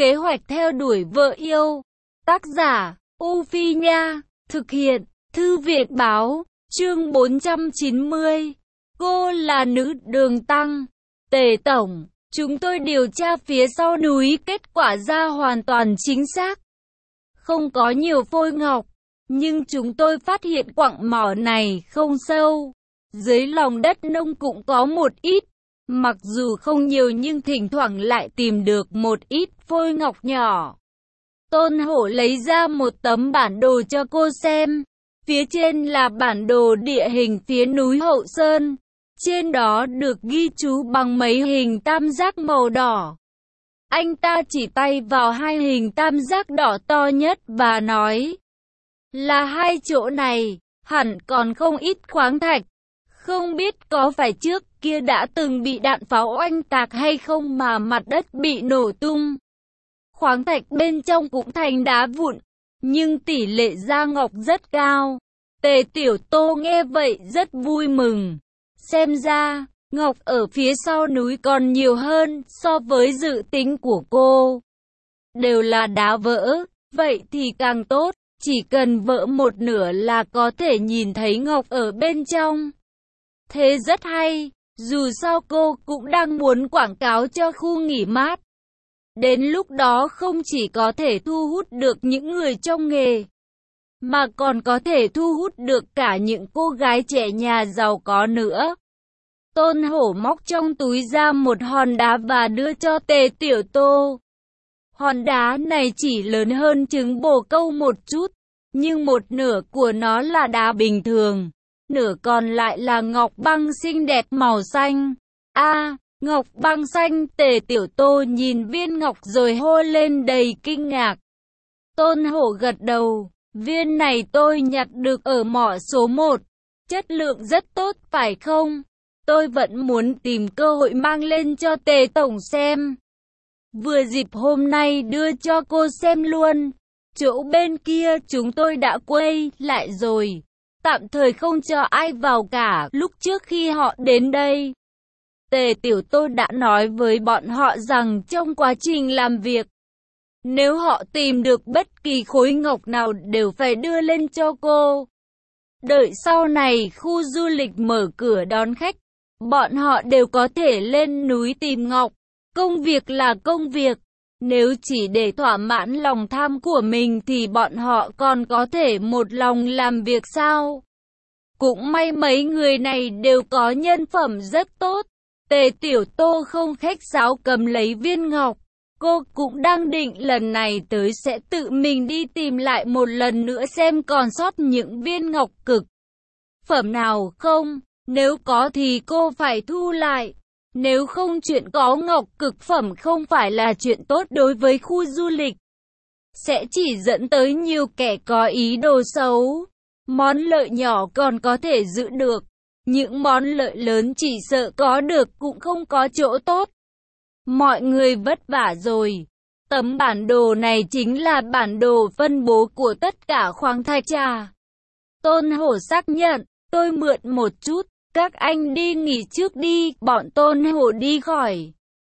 Kế hoạch theo đuổi vợ yêu. Tác giả, U Phi Nha. Thực hiện, Thư viện Báo. Chương 490. Cô là nữ đường tăng. Tề Tổng, chúng tôi điều tra phía sau núi, kết quả ra hoàn toàn chính xác. Không có nhiều phôi ngọc, nhưng chúng tôi phát hiện quặng mỏ này không sâu. Dưới lòng đất nông cũng có một ít. Mặc dù không nhiều nhưng thỉnh thoảng lại tìm được một ít phôi ngọc nhỏ. Tôn Hổ lấy ra một tấm bản đồ cho cô xem. Phía trên là bản đồ địa hình phía núi Hậu Sơn. Trên đó được ghi chú bằng mấy hình tam giác màu đỏ. Anh ta chỉ tay vào hai hình tam giác đỏ to nhất và nói là hai chỗ này, hẳn còn không ít khoáng thạch. Không biết có phải trước kia đã từng bị đạn pháo oanh tạc hay không mà mặt đất bị nổ tung. Khoáng thạch bên trong cũng thành đá vụn, nhưng tỷ lệ ra ngọc rất cao. Tề Tiểu Tô nghe vậy rất vui mừng. Xem ra, ngọc ở phía sau núi còn nhiều hơn so với dự tính của cô. Đều là đá vỡ, vậy thì càng tốt, chỉ cần vỡ một nửa là có thể nhìn thấy ngọc ở bên trong. Thế rất hay, dù sao cô cũng đang muốn quảng cáo cho khu nghỉ mát. Đến lúc đó không chỉ có thể thu hút được những người trong nghề, mà còn có thể thu hút được cả những cô gái trẻ nhà giàu có nữa. Tôn Hổ móc trong túi ra một hòn đá và đưa cho Tề Tiểu Tô. Hòn đá này chỉ lớn hơn trứng bồ câu một chút, nhưng một nửa của nó là đá bình thường, nửa còn lại là ngọc băng xinh đẹp màu xanh. Ngọc băng xanh. Tề Tiểu Tô nhìn viên ngọc rồi hô lên đầy kinh ngạc. Tôn Hổ gật đầu. Viên này tôi nhặt được ở mỏ số 1. Chất lượng rất tốt phải không? Tôi vẫn muốn tìm cơ hội mang lên cho Tề Tổng xem. Vừa dịp hôm nay đưa cho cô xem luôn. Chỗ bên kia chúng tôi đã quay lại rồi. Tạm thời không cho ai vào cả lúc trước khi họ đến đây. Tề Tiểu Tô đã nói với bọn họ rằng trong quá trình làm việc, nếu họ tìm được bất kỳ khối ngọc nào đều phải đưa lên cho cô. Đợi sau này khu du lịch mở cửa đón khách, bọn họ đều có thể lên núi tìm ngọc. Công việc là công việc. Nếu chỉ để thỏa mãn lòng tham của mình thì bọn họ còn có thể một lòng làm việc sao? Cũng may mấy người này đều có nhân phẩm rất tốt. Tề Tiểu Tô không khách sáo cầm lấy viên ngọc. Cô cũng đang định lần này tới sẽ tự mình đi tìm lại một lần nữa xem còn sót những viên ngọc cực phẩm nào không. Nếu có thì cô phải thu lại. Nếu không, chuyện có ngọc cực phẩm không phải là chuyện tốt đối với khu du lịch. Sẽ chỉ dẫn tới nhiều kẻ có ý đồ xấu. Món lợi nhỏ còn có thể giữ được. Những món lợi lớn chỉ sợ có được cũng không có chỗ tốt. Mọi người vất vả rồi. Tấm bản đồ này chính là bản đồ phân bố của tất cả khoáng thạch trà. Tôn Hổ xác nhận, tôi mượn một chút, các anh đi nghỉ trước đi, bọn Tôn Hổ đi khỏi.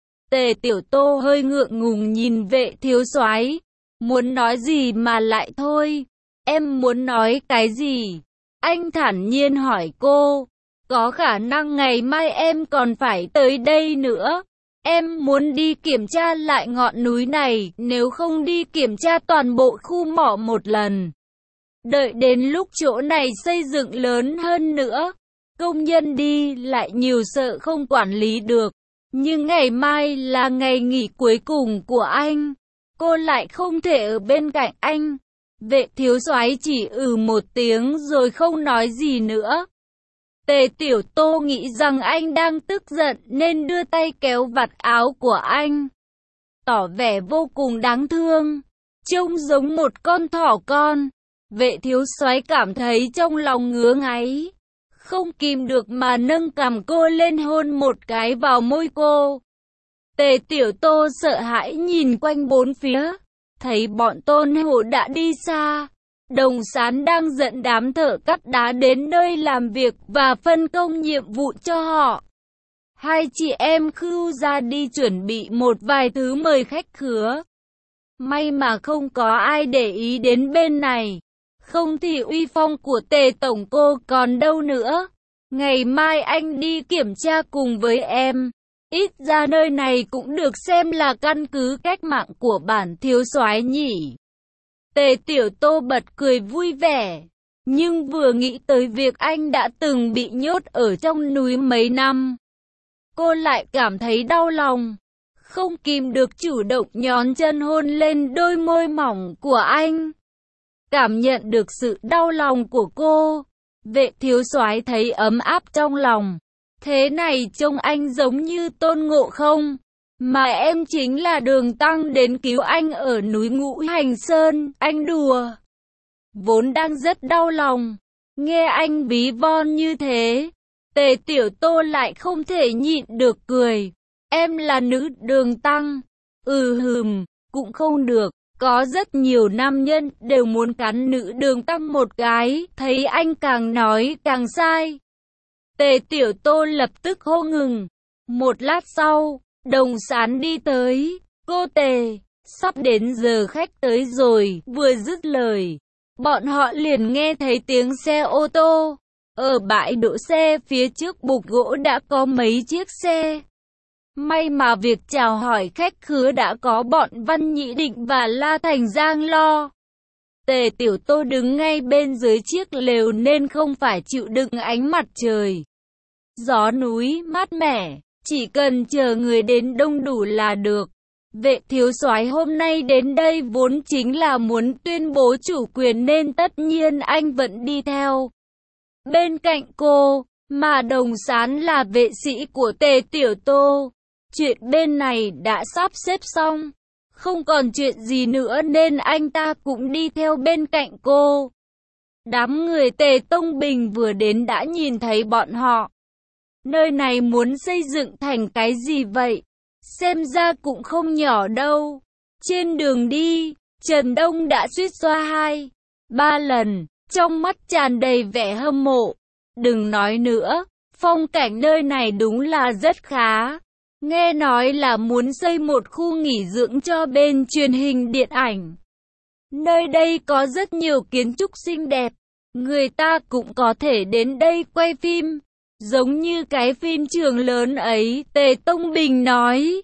Tề Tiểu Tô hơi ngượng ngùng nhìn Vệ thiếu soái, muốn nói gì mà lại thôi. Em muốn nói cái gì? Anh thản nhiên hỏi cô. Có khả năng ngày mai em còn phải tới đây nữa. Em muốn đi kiểm tra lại ngọn núi này, nếu không đi kiểm tra toàn bộ khu mỏ một lần. Đợi đến lúc chỗ này xây dựng lớn hơn nữa, công nhân đi lại nhiều sợ không quản lý được. Nhưng ngày mai là ngày nghỉ cuối cùng của anh. Cô lại không thể ở bên cạnh anh. Vệ thiếu soái chỉ một tiếng rồi không nói gì nữa. Tề Tiểu Tô nghĩ rằng anh đang tức giận nên đưa tay kéo vạt áo của anh, tỏ vẻ vô cùng đáng thương, trông giống một con thỏ con. Vệ thiếu soái cảm thấy trong lòng ngứa ngáy, không kìm được mà nâng cằm cô lên hôn một cái vào môi cô. Tề Tiểu Tô sợ hãi nhìn quanh bốn phía, thấy bọn Tôn Hổ đã đi xa. Đồng Sán đang dẫn đám thợ cắt đá đến nơi làm việc và phân công nhiệm vụ cho họ. Hai chị em khưu ra đi chuẩn bị một vài thứ mời khách khứa. May mà không có ai để ý đến bên này. Không thì uy phong của Tề tổng cô còn đâu nữa. Ngày mai anh đi kiểm tra cùng với em. Ít ra nơi này cũng được xem là căn cứ cách mạng của bản thiếu soái nhỉ. Tề Tiểu Tô bật cười vui vẻ. Nhưng vừa nghĩ tới việc anh đã từng bị nhốt ở trong núi mấy năm, cô lại cảm thấy đau lòng. Không kìm được chủ động nhón chân hôn lên đôi môi mỏng của anh. Cảm nhận được sự đau lòng của cô, Vệ thiếu soái thấy ấm áp trong lòng. Thế này trông anh giống như Tôn Ngộ Không, mà em chính là Đường Tăng đến cứu anh ở núi Ngũ Hành Sơn. Anh đùa. Vốn đang rất đau lòng, nghe anh ví von như thế, Tề Tiểu Tô lại không thể nhịn được cười. Em là nữ Đường Tăng. Cũng không được. Có rất nhiều nam nhân đều muốn cắn nữ Đường Tăng một cái. Thấy anh càng nói càng sai, Tề Tiểu Tô lập tức hô ngừng. Một lát sau, Đồng Sán đi tới. Cô Tề, sắp đến giờ khách tới rồi. Vừa dứt lời, bọn họ liền nghe thấy tiếng xe ô tô. Ở bãi đỗ xe phía trước bục gỗ đã có mấy chiếc xe. May mà việc chào hỏi khách khứa đã có bọn Văn Nhĩ Định và La Thành Giang lo. Tề Tiểu Tô đứng ngay bên dưới chiếc lều nên không phải chịu đựng ánh mặt trời. Gió núi mát mẻ, chỉ cần chờ người đến đông đủ là được. Vệ thiếu soái hôm nay đến đây vốn chính là muốn tuyên bố chủ quyền nên tất nhiên anh vẫn đi theo bên cạnh cô, mà Đồng Sán là vệ sĩ của Tề Tiểu Tô. Chuyện bên này đã sắp xếp xong, không còn chuyện gì nữa nên anh ta cũng đi theo bên cạnh cô. Đám người Tề Tông Bình vừa đến đã nhìn thấy bọn họ. Nơi này muốn xây dựng thành cái gì vậy? Xem ra cũng không nhỏ đâu. Trên đường đi, Trần Đông đã suýt xoa 2-3 lần, trong mắt tràn đầy vẻ hâm mộ. Đừng nói nữa, phong cảnh nơi này đúng là rất khá. Nghe nói là muốn xây một khu nghỉ dưỡng cho bên truyền hình điện ảnh. Nơi đây có rất nhiều kiến trúc xinh đẹp, người ta cũng có thể đến đây quay phim, giống như cái phim trường lớn ấy, Tề Tông Bình nói.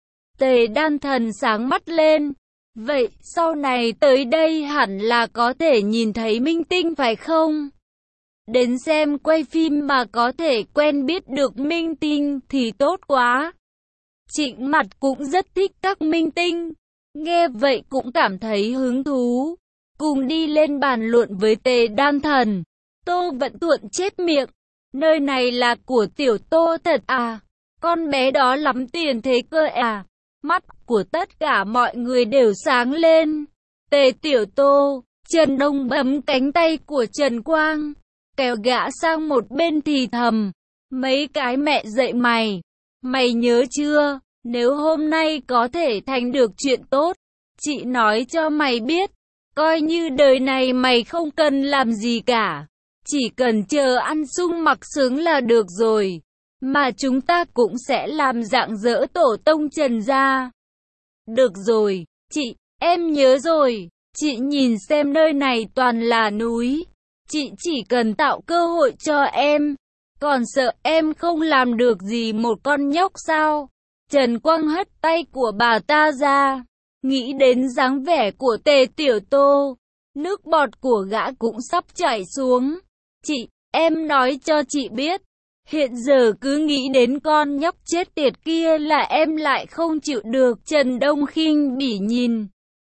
Tề Đan Thần sáng mắt lên. Vậy sau này tới đây hẳn là có thể nhìn thấy minh tinh phải không? Đến xem quay phim mà có thể quen biết được minh tinh thì tốt quá. Trịnh Mặt cũng rất thích các minh tinh. Nghe vậy cũng cảm thấy hứng thú. Cùng đi lên bàn luận với Tề Đan Thần. Tô Vận Thuận chép miệng. Nơi này là của Tiểu Tô thật à? Con bé đó lắm tiền thế cơ à? Mắt của tất cả mọi người đều sáng lên. Tề Tiểu Tô, Trần Đông bấm cánh tay của Trần Quang, kéo gã sang một bên thì thầm. Mấy cái mẹ dạy mày. Mày nhớ chưa? Nếu hôm nay có thể thành được chuyện tốt, chị nói cho mày biết. Coi như đời này mày không cần làm gì cả. Chỉ cần chờ ăn sung mặc sướng là được rồi. Mà chúng ta cũng sẽ làm rạng rỡ tổ tông Trần gia. Được rồi, chị, em nhớ rồi. Chị nhìn xem nơi này toàn là núi. Chị chỉ cần tạo cơ hội cho em. Còn sợ em không làm được gì một con nhóc sao? Trần Quang hất tay của bà ta ra. Nghĩ đến dáng vẻ của Tề Tiểu Tô, nước bọt của gã cũng sắp chảy xuống. Chị, em nói cho chị biết. Hiện giờ cứ nghĩ đến con nhóc chết tiệt kia là em lại không chịu được. Trần Đông khinh bỉ nhìn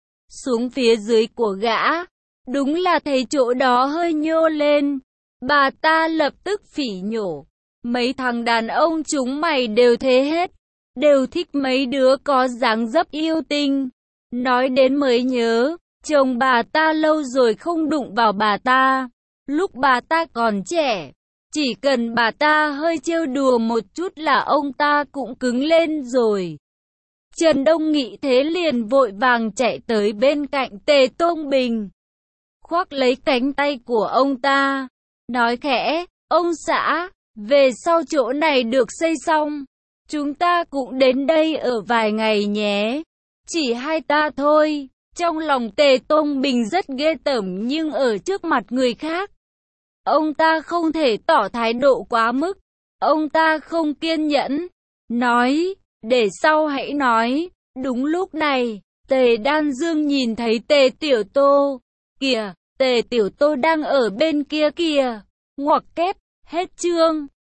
xuống phía dưới của gã. Đúng là thấy chỗ đó hơi nhô lên. Bà ta lập tức phỉ nhổ. Mấy thằng đàn ông chúng mày đều thế hết. Đều thích mấy đứa có dáng dấp yêu tinh. Nói đến mới nhớ, chồng bà ta lâu rồi không đụng vào bà ta. Lúc bà ta còn trẻ, chỉ cần bà ta hơi trêu đùa một chút là ông ta cũng cứng lên rồi. Trần Đông nghĩ thế liền vội vàng chạy tới bên cạnh Tề Tông Bình, khoác lấy cánh tay của ông ta, nói khẽ, ông xã, về sau chỗ này được xây xong, chúng ta cũng đến đây ở vài ngày nhé. Chỉ hai ta thôi. Trong lòng Tề Tông Bình rất ghê tởm nhưng ở trước mặt người khác, ông ta không thể tỏ thái độ quá mức. Ông ta không kiên nhẫn, nói, để sau hãy nói. Đúng lúc này, Tề Đan Dương nhìn thấy Tề Tiểu Tô. Kìa, Tề Tiểu Tô đang ở bên kia kìa. Ngoặc kép, hết chương.